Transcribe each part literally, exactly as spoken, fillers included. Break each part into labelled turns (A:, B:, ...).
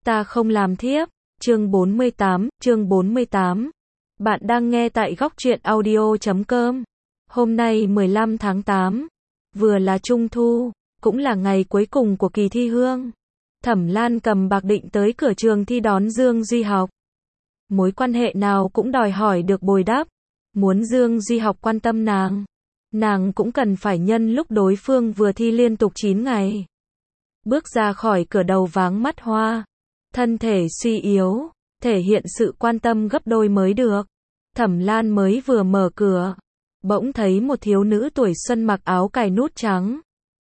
A: Ta không làm thiếp. Chương bốn mươi tám, chương bốn mươi tám. Bạn đang nghe tại góc truyện audio chấm com. Hôm nay mười lăm tháng tám, vừa là Trung thu, cũng là ngày cuối cùng của kỳ thi hương. Thẩm Lan cầm bạc định tới cửa trường thi đón Dương Duy học. Mối quan hệ nào cũng đòi hỏi được bồi đắp. Muốn Dương Duy học quan tâm nàng, nàng cũng cần phải nhân lúc đối phương vừa thi liên tục chín ngày. Bước ra khỏi cửa đầu váng mắt hoa, thân thể suy yếu, thể hiện sự quan tâm gấp đôi mới được. Thẩm Lan mới vừa mở cửa, bỗng thấy một thiếu nữ tuổi xuân mặc áo cài nút trắng,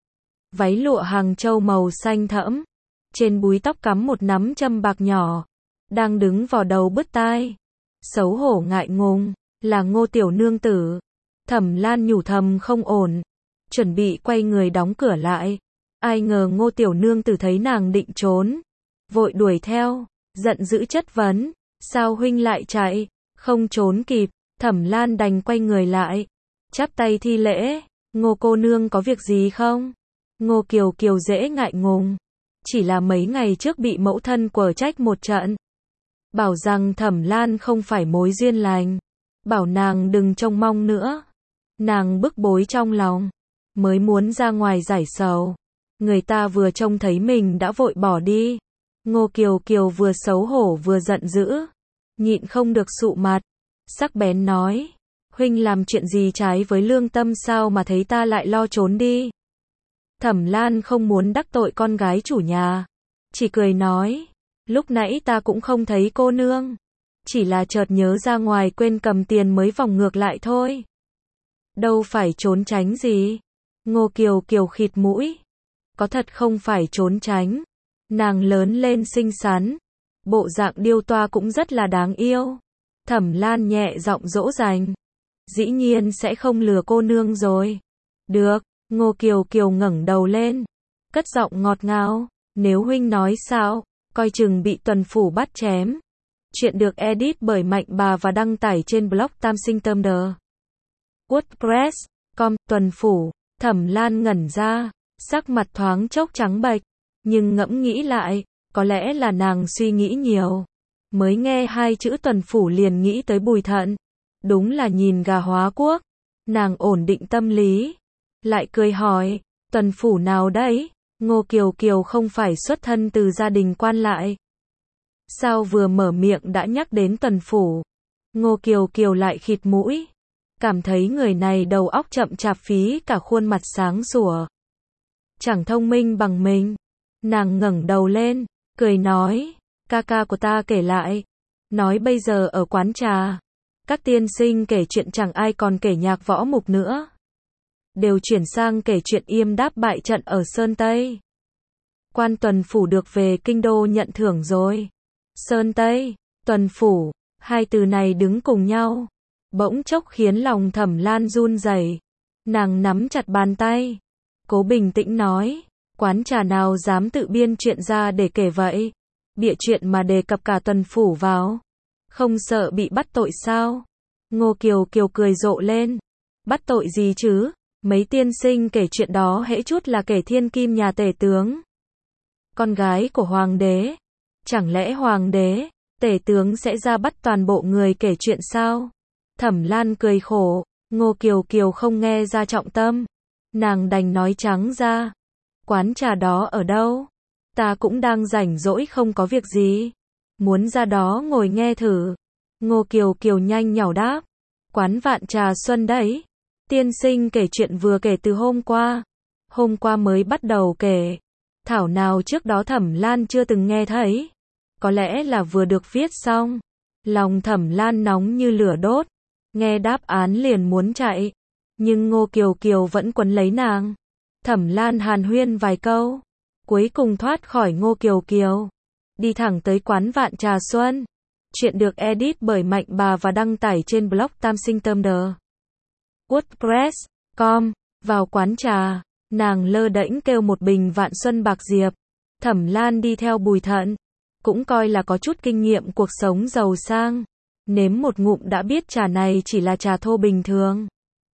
A: váy lụa hàng châu màu xanh thẫm, trên búi tóc cắm một nắm châm bạc nhỏ, đang đứng vò đầu bứt tai, xấu hổ ngại ngùng, là Ngô tiểu nương tử. Thẩm Lan nhủ thầm không ổn, chuẩn bị quay người đóng cửa lại. Ai ngờ Ngô tiểu nương tử thấy nàng định trốn, vội đuổi theo, giận dữ chất vấn, sao huynh lại chạy? Không trốn kịp, Thẩm Lan đành quay người lại, chắp tay thi lễ, Ngô cô nương có việc gì không? Ngô Kiều Kiều dễ ngại ngùng, chỉ là mấy ngày trước bị mẫu thân quở trách một trận, bảo rằng Thẩm Lan không phải mối duyên lành, bảo nàng đừng trông mong nữa. Nàng bức bối trong lòng, mới muốn ra ngoài giải sầu, người ta vừa trông thấy mình đã vội bỏ đi. Ngô Kiều Kiều vừa xấu hổ vừa giận dữ, nhịn không được sụ mặt, sắc bén nói, huynh làm chuyện gì trái với lương tâm sao mà thấy ta lại lo trốn đi? Thẩm Lan không muốn đắc tội con gái chủ nhà, chỉ cười nói, lúc nãy ta cũng không thấy cô nương, chỉ là chợt nhớ ra ngoài quên cầm tiền mới vòng ngược lại thôi. Đâu phải trốn tránh gì. Ngô Kiều Kiều khịt mũi, có thật không phải trốn tránh. Nàng lớn lên xinh xắn, bộ dạng điêu toa cũng rất là đáng yêu. Thẩm Lan nhẹ giọng dỗ dành, dĩ nhiên sẽ không lừa cô nương rồi. Được. Ngô Kiều Kiều ngẩng đầu lên, cất giọng ngọt ngào, nếu huynh nói sao, coi chừng bị tuần phủ bắt chém. Chuyện được edit bởi Mạnh Bà và đăng tải trên blog Tam Sinh Tâm Đờ. WordPress chấm com. Tuần phủ. Thẩm Lan ngẩn ra, sắc mặt thoáng chốc trắng bệch, nhưng ngẫm nghĩ lại, có lẽ là nàng suy nghĩ nhiều. Mới nghe hai chữ tuần phủ liền nghĩ tới Bùi Thận. Đúng là nhìn gà hóa quốc. Nàng ổn định tâm lý, lại cười hỏi, tuần phủ nào đấy? Ngô Kiều Kiều không phải xuất thân từ gia đình quan lại. Sao vừa mở miệng đã nhắc đến tuần phủ? Ngô Kiều Kiều lại khịt mũi, cảm thấy người này đầu óc chậm chạp phí cả khuôn mặt sáng sủa, chẳng thông minh bằng mình. Nàng ngẩng đầu lên, cười nói, ca ca của ta kể lại, nói bây giờ ở quán trà, các tiên sinh kể chuyện chẳng ai còn kể nhạc võ mục nữa, đều chuyển sang kể chuyện yêm đáp bại trận ở Sơn Tây. Quan tuần phủ được về kinh đô nhận thưởng rồi. Sơn Tây, tuần phủ, hai từ này đứng cùng nhau, bỗng chốc khiến lòng Thẩm Lan run rẩy. Nàng nắm chặt bàn tay, cố bình tĩnh nói, quán trà nào dám tự biên chuyện ra để kể vậy? Bịa chuyện mà đề cập cả tuần phủ vào, không sợ bị bắt tội sao? Ngô Kiều Kiều cười rộ lên, bắt tội gì chứ? Mấy tiên sinh kể chuyện đó hễ chút là kể thiên kim nhà tể tướng, con gái của hoàng đế. Chẳng lẽ hoàng đế, tể tướng sẽ ra bắt toàn bộ người kể chuyện sao? Thẩm Lan cười khổ, Ngô Kiều Kiều không nghe ra trọng tâm. Nàng đành nói trắng ra, quán trà đó ở đâu? Ta cũng đang rảnh rỗi không có việc gì, muốn ra đó ngồi nghe thử. Ngô Kiều Kiều nhanh nhảu đáp, quán Vạn Trà Xuân đấy. Tiên sinh kể chuyện vừa kể từ hôm qua. Hôm qua mới bắt đầu kể. Thảo nào trước đó Thẩm Lan chưa từng nghe thấy. Có lẽ là vừa được viết xong. Lòng Thẩm Lan nóng như lửa đốt. Nghe đáp án liền muốn chạy. Nhưng Ngô Kiều Kiều vẫn quấn lấy nàng. Thẩm Lan hàn huyên vài câu, cuối cùng thoát khỏi Ngô Kiều Kiều, đi thẳng tới quán Vạn Trà Xuân. Chuyện được edit bởi Mạnh Bà và đăng tải trên blog Tam Sinh Tâm Đờ. WordPress chấm com. Vào quán trà, nàng lơ đễnh kêu một bình Vạn Xuân Bạc Diệp. Thẩm Lan đi theo Bùi Thận, cũng coi là có chút kinh nghiệm cuộc sống giàu sang. Nếm một ngụm đã biết trà này chỉ là trà thô bình thường.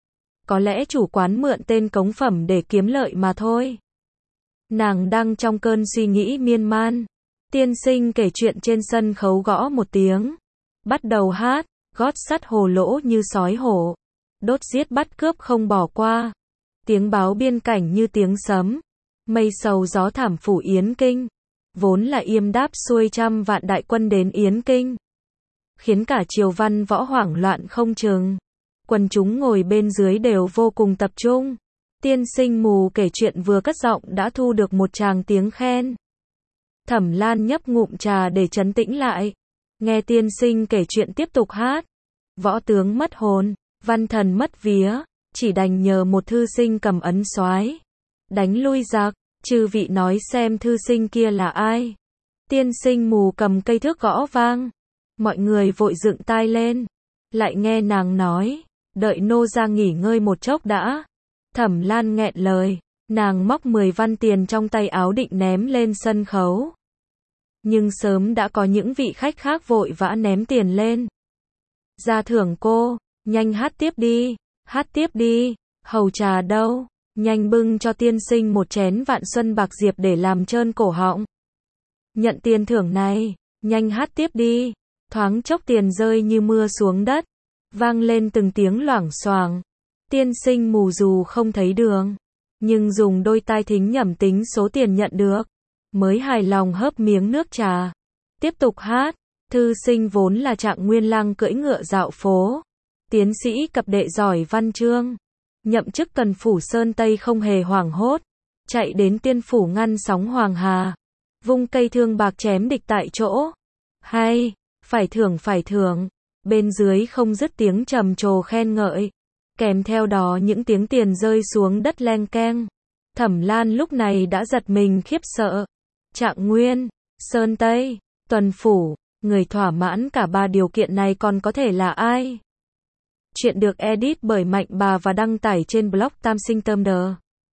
A: Có lẽ chủ quán mượn tên cống phẩm để kiếm lợi mà thôi. Nàng đang trong cơn suy nghĩ miên man, Tiên sinh kể chuyện trên sân khấu gõ một tiếng. Bắt đầu hát, gót sắt hồ lỗ như sói hổ. Đốt giết bắt cướp không bỏ qua. Tiếng báo biên cảnh như tiếng sấm. Mây sầu gió thảm phủ Yến Kinh. Vốn là yêm đáp xuôi trăm vạn đại quân đến Yến Kinh. Khiến cả triều văn võ hoảng loạn không chừng. Quần chúng ngồi bên dưới đều vô cùng tập trung. Tiên sinh mù kể chuyện vừa cất giọng đã thu được một tràng tiếng khen. Thẩm Lan nhấp ngụm trà để trấn tĩnh lại. Nghe tiên sinh kể chuyện tiếp tục hát. Võ tướng mất hồn, văn thần mất vía, chỉ đành nhờ một thư sinh cầm ấn soái đánh lui giặc. Chư vị nói xem thư sinh kia là ai? Tiên sinh mù cầm cây thước gõ vang. Mọi người vội dựng tai lên. Lại nghe nàng nói, đợi nô ra nghỉ ngơi một chốc đã. Thẩm Lan nghẹn lời, nàng móc mười văn tiền trong tay áo định ném lên sân khấu. Nhưng sớm đã có những vị khách khác vội vã ném tiền lên. Ra thưởng cô, nhanh hát tiếp đi, hát tiếp đi, hầu trà đâu, nhanh bưng cho tiên sinh một chén vạn xuân bạc diệp để làm trơn cổ họng. Nhận tiền thưởng này, nhanh hát tiếp đi, thoáng chốc tiền rơi như mưa xuống đất, vang lên từng tiếng loảng xoảng. Tiên sinh mù dù không thấy đường, nhưng dùng đôi tai thính nhẩm tính số tiền nhận được, mới hài lòng hớp miếng nước trà. Tiếp tục hát, thư sinh vốn là Trạng Nguyên Lang cưỡi ngựa dạo phố, tiến sĩ cập đệ giỏi văn chương, nhậm chức Cần Phủ Sơn Tây không hề hoảng hốt, chạy đến Tiên Phủ ngăn sóng Hoàng Hà, vung cây thương bạc chém địch tại chỗ. Hay, phải thưởng phải thưởng, bên dưới không dứt tiếng trầm trồ khen ngợi, kèm theo đó những tiếng tiền rơi xuống đất leng keng. Thẩm Lan lúc này đã giật mình khiếp sợ. Trạng Nguyên, Sơn Tây, Tuần Phủ, người thỏa mãn cả ba điều kiện này còn có thể là ai? Chuyện được edit bởi Mạnh Bà và đăng tải trên blog tam sinh tâm đờ.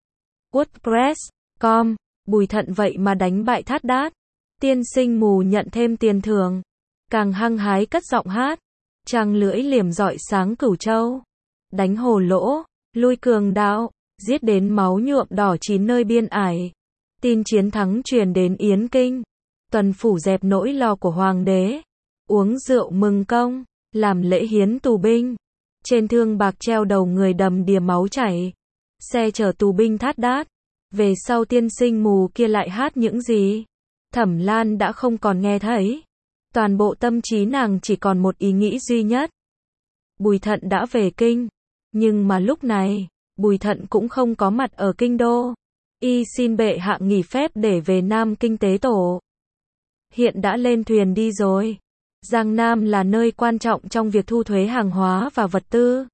A: WordPress chấm com. Bùi Thận vậy mà đánh bại Thát Đát. Tiên sinh mù nhận thêm tiền thưởng. Càng hăng hái cất giọng hát. Trăng lưỡi liềm rọi sáng Cửu Châu. Đánh hồ lỗ, lui cường đạo, giết đến máu nhuộm đỏ chín nơi biên ải. Tin chiến thắng truyền đến Yến Kinh. Tuần Phủ dẹp nỗi lo của hoàng đế. Uống rượu mừng công, làm lễ hiến tù binh. Trên thương bạc treo đầu người đầm đìa máu chảy. Xe chở tù binh Thát Đát. Về sau tiên sinh mù kia lại hát những gì? Thẩm Lan đã không còn nghe thấy. Toàn bộ tâm trí nàng chỉ còn một ý nghĩ duy nhất. Bùi Thận đã về kinh. Nhưng mà lúc này, Bùi Thận cũng không có mặt ở kinh đô. Y xin bệ hạ nghỉ phép để về Nam Kinh tế tổ. Hiện đã lên thuyền đi rồi. Giang Nam là nơi quan trọng trong việc thu thuế hàng hóa và vật tư.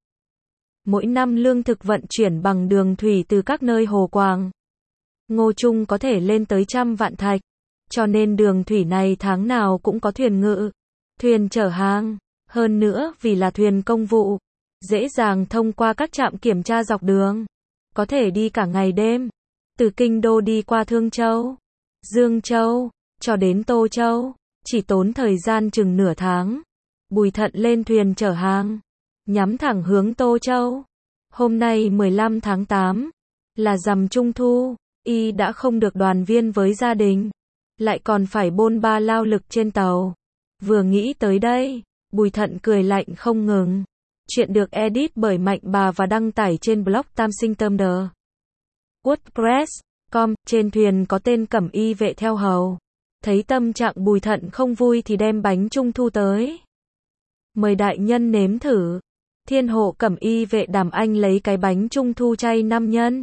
A: Mỗi năm lương thực vận chuyển bằng đường thủy từ các nơi Hồ Quảng, Ngô Trung có thể lên tới trăm vạn thạch. Cho nên đường thủy này tháng nào cũng có thuyền ngự, thuyền chở hàng. Hơn nữa vì là thuyền công vụ, dễ dàng thông qua các trạm kiểm tra dọc đường. Có thể đi cả ngày đêm. Từ Kinh Đô đi qua Thương Châu, Dương Châu, cho đến Tô Châu, chỉ tốn thời gian chừng nửa tháng. Bùi Thận lên thuyền chở hàng, nhắm thẳng hướng Tô Châu. Hôm nay mười lăm tháng tám, là rằm Trung Thu, y đã không được đoàn viên với gia đình, lại còn phải bôn ba lao lực trên tàu. Vừa nghĩ tới đây, Bùi Thận cười lạnh không ngừng. Chuyện được edit bởi Mạnh Bà và đăng tải trên blog tam sinh tâm đờ. WordPress chấm com. Trên thuyền có tên cẩm y vệ theo hầu. Thấy tâm trạng Bùi Thận không vui thì đem bánh trung thu tới. Mời đại nhân nếm thử. Thiên hộ cẩm y vệ Đàm Anh lấy cái bánh trung thu chay năm nhân.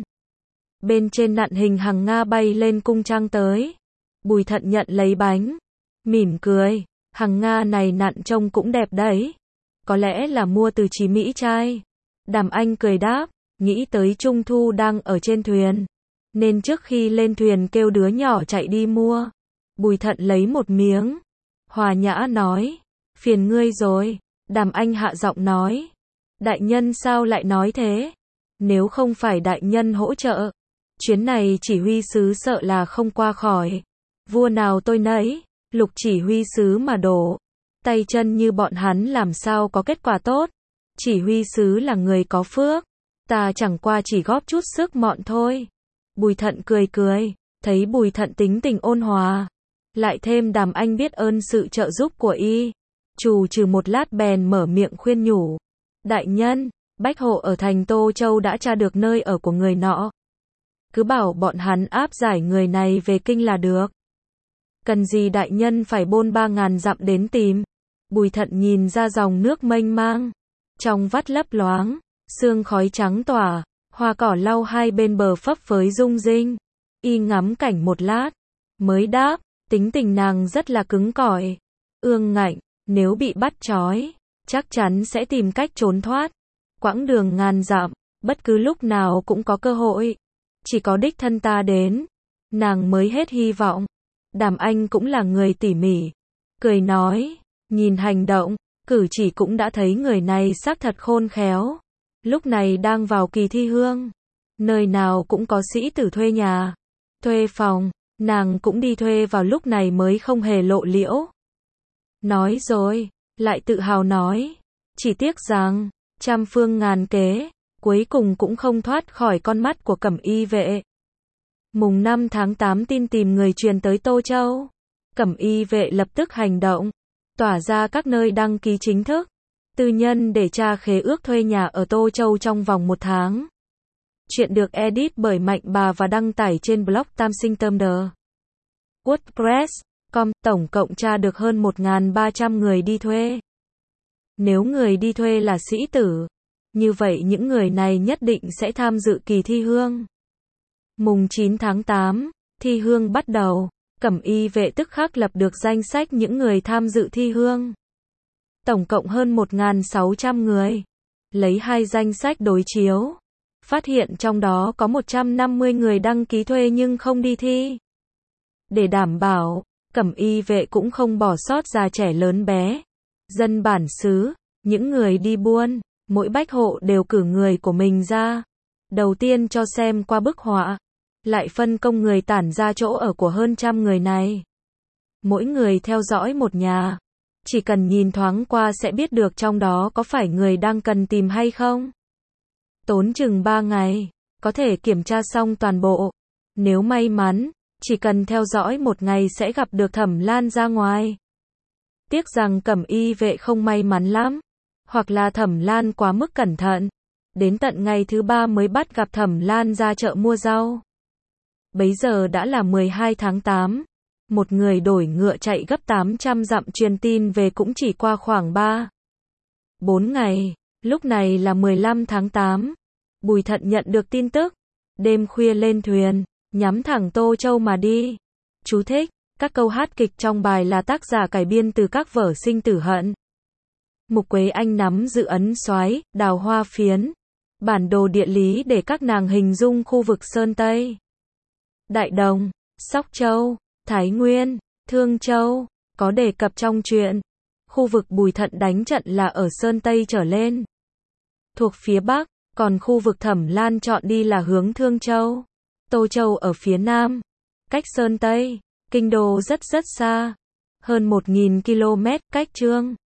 A: Bên trên nặn hình hằng nga bay lên cung trang tới. Bùi Thận nhận lấy bánh, mỉm cười. Hằng nga này nặn trông cũng đẹp đấy. Có lẽ là mua từ Chí Mỹ trai. Đàm Anh cười đáp, nghĩ tới Trung Thu đang ở trên thuyền, nên trước khi lên thuyền kêu đứa nhỏ chạy đi mua. Bùi Thận lấy một miếng, hòa nhã nói, phiền ngươi rồi. Đàm Anh hạ giọng nói, đại nhân sao lại nói thế? Nếu không phải đại nhân hỗ trợ, chuyến này chỉ huy sứ sợ là không qua khỏi. Vua nào tôi nấy, lục chỉ huy sứ mà đổ tay chân như bọn hắn làm sao có kết quả tốt. Chỉ huy sứ là người có phước, ta chẳng qua chỉ góp chút sức mọn thôi. Bùi Thận cười cười, thấy Bùi Thận tính tình ôn hòa, Lại thêm Đàm Anh biết ơn sự trợ giúp của y. Trù trừ một lát bèn mở miệng khuyên nhủ. Đại nhân, Bách hộ ở thành Tô Châu đã tra được nơi ở của người nọ. Cứ bảo bọn hắn áp giải người này về kinh là được. Cần gì đại nhân phải bôn ba ngàn dặm đến tìm. Bùi Thận nhìn ra dòng nước mênh mang. Trong vắt lấp loáng, sương khói trắng tỏa, hoa cỏ lau hai bên bờ phấp phới rung rinh. Y ngắm cảnh một lát, mới đáp, tính tình nàng rất là cứng cỏi, ương ngạnh, nếu bị bắt trói, chắc chắn sẽ tìm cách trốn thoát. Quãng đường ngàn dặm, bất cứ lúc nào cũng có cơ hội. Chỉ có đích thân ta đến, nàng mới hết hy vọng. Đàm Anh cũng là người tỉ mỉ, cười nói, nhìn hành động, cử chỉ cũng đã thấy người này xác thật khôn khéo. Lúc này đang vào kỳ thi hương, nơi nào cũng có sĩ tử thuê nhà, thuê phòng, nàng cũng đi thuê vào lúc này mới không hề lộ liễu. Nói rồi, lại tự hào nói, chỉ tiếc rằng, trăm phương ngàn kế, cuối cùng cũng không thoát khỏi con mắt của Cẩm Y vệ. Mùng năm tháng tám tin tìm người truyền tới Tô Châu. Cẩm Y vệ lập tức hành động, tỏa ra các nơi đăng ký chính thức, tư nhân để tra khế ước thuê nhà ở Tô Châu trong vòng một tháng. Chuyện được edit bởi Mạnh Bà và đăng tải trên blog Tam Sinh Tâm Đờ. WordPress chấm com, tổng cộng tra được hơn một nghìn ba trăm người đi thuê. Nếu người đi thuê là sĩ tử, như vậy những người này nhất định sẽ tham dự kỳ thi hương. Mùng chín tháng tám, thi hương bắt đầu, Cẩm Y vệ tức khắc lập được danh sách những người tham dự thi hương. Tổng cộng hơn một nghìn sáu trăm người. Lấy hai danh sách đối chiếu, phát hiện trong đó có một trăm năm mươi người đăng ký thuê nhưng không đi thi. Để đảm bảo, Cẩm Y vệ cũng không bỏ sót già trẻ lớn bé, dân bản xứ, những người đi buôn, mỗi bách hộ đều cử người của mình ra. Đầu tiên cho xem qua bức họa, lại phân công người tản ra chỗ ở của hơn trăm người này. Mỗi người theo dõi một nhà, chỉ cần nhìn thoáng qua sẽ biết được trong đó có phải người đang cần tìm hay không. Tốn chừng ba ngày, có thể kiểm tra xong toàn bộ. Nếu may mắn, chỉ cần theo dõi một ngày sẽ gặp được Thẩm Lan ra ngoài. Tiếc rằng Cẩm Y vệ không may mắn lắm, hoặc là Thẩm Lan quá mức cẩn thận. Đến tận ngày thứ ba mới bắt gặp Thẩm Lan ra chợ mua rau. Bấy giờ đã là mười hai tháng tám. Một người đổi ngựa chạy gấp tám trăm dặm truyền tin về cũng chỉ qua khoảng ba bốn ngày. Lúc này là mười lăm tháng tám. Bùi Thận nhận được tin tức. Đêm khuya lên thuyền, nhắm thẳng Tô Châu mà đi. Chú thích, các câu hát kịch trong bài là tác giả cải biên từ các vở Sinh Tử Hận. Mục Quế Anh nắm giữ ấn xoáy, đào hoa phiến, bản đồ địa lý để các nàng hình dung khu vực Sơn Tây, Đại Đồng, Sóc Châu, Thái Nguyên, Thương Châu, có đề cập trong truyện. Khu vực Bùi Thận đánh trận là ở Sơn Tây trở lên, thuộc phía Bắc, còn khu vực Thẩm Lan chọn đi là hướng Thương Châu. Tô Châu ở phía Nam, cách Sơn Tây, Kinh Đô rất rất xa, hơn một nghìn ki lô mét, cách Trương